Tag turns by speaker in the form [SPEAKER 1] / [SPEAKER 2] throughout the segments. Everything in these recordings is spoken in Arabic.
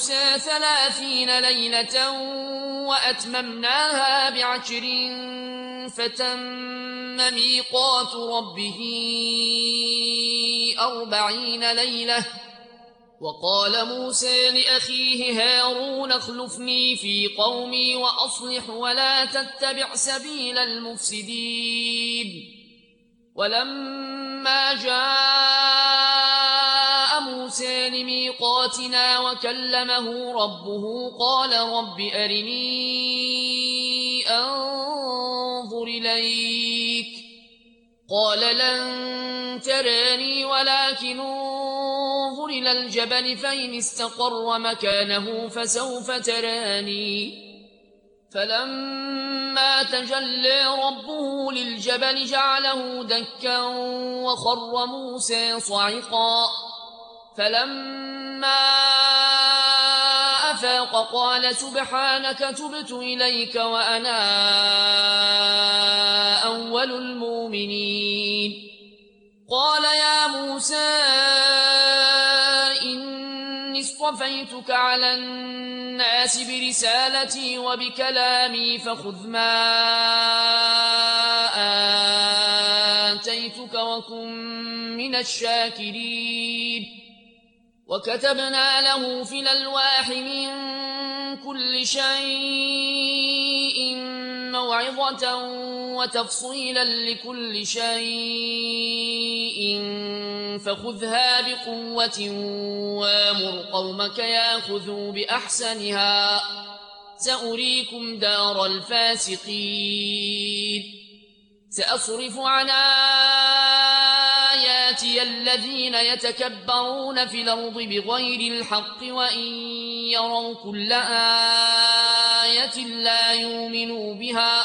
[SPEAKER 1] موسى 30 ليلة وأتممناها ب10 فتم ميقات ربه 40 ليلة. وقال موسى لأخيه هارون اخلفني في قومي وأصلح ولا تتبع سبيل المفسدين. ولما جاء موسى لميقاتنا وكلمه ربه قال رب أرني أنظر إليك. قال لن تراني ولكن انظر إلى الجبل فإن استقر مكانه فسوف تراني. فلما تجلى ربه للجبل جعله دكا وخر موسى صعقا. فلما أفاق قال سبحانك تبت إليك وأنا أول المؤمنين. قال يا موسى إني اصطفيتك على الناس برسالتي وبكلامي فخذ ما آتيتك وكن من الشاكرين. وكتبنا له في الألواح من كل شيء موعظة وتفصيلا لكل شيء فخذها بقوة وامر قومك ياخذوا بأحسنها سأريكم دار الفاسقين. سأصرف عن آياتي الذين يتكبرون في الأرض بغير الحق وإن يروا كل آية لا يؤمنوا بها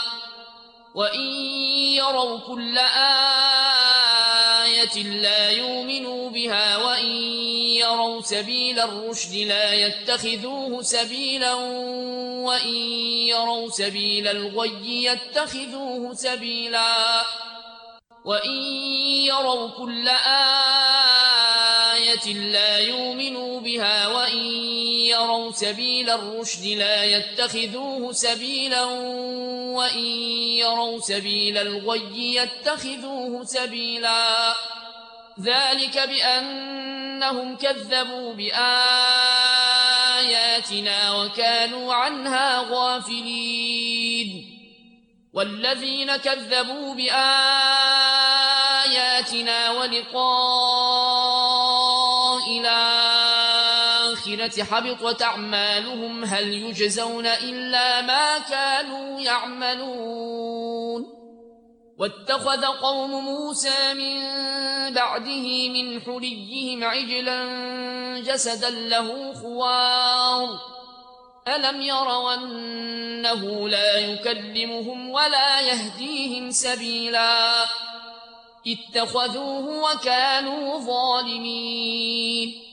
[SPEAKER 1] وإن يروا سبيل الرشد لا يتخذوه سبيلا وإن يروا سبيل الغي يتخذوه سبيلا وإن يروا كل آية لا يؤمنوا بها وإن يروا سبيل الرشد لا يتخذوه سبيلا وإن يروا سبيل الغي يتخذوه سبيلا. ذلك بأنهم كذبوا بآياتنا وكانوا عنها غافلين. والذين كذبوا بآياتنا ولقاء الآخرة حبطت أعمالهم هل يجزون إلا ما كانوا يعملون. واتخذ قوم موسى من بعده من حليهم عجلا جسدا له خوار ألم يروا أنه لا يكلمهم ولا يهديهم سبيلا اتخذوه وكانوا ظالمين.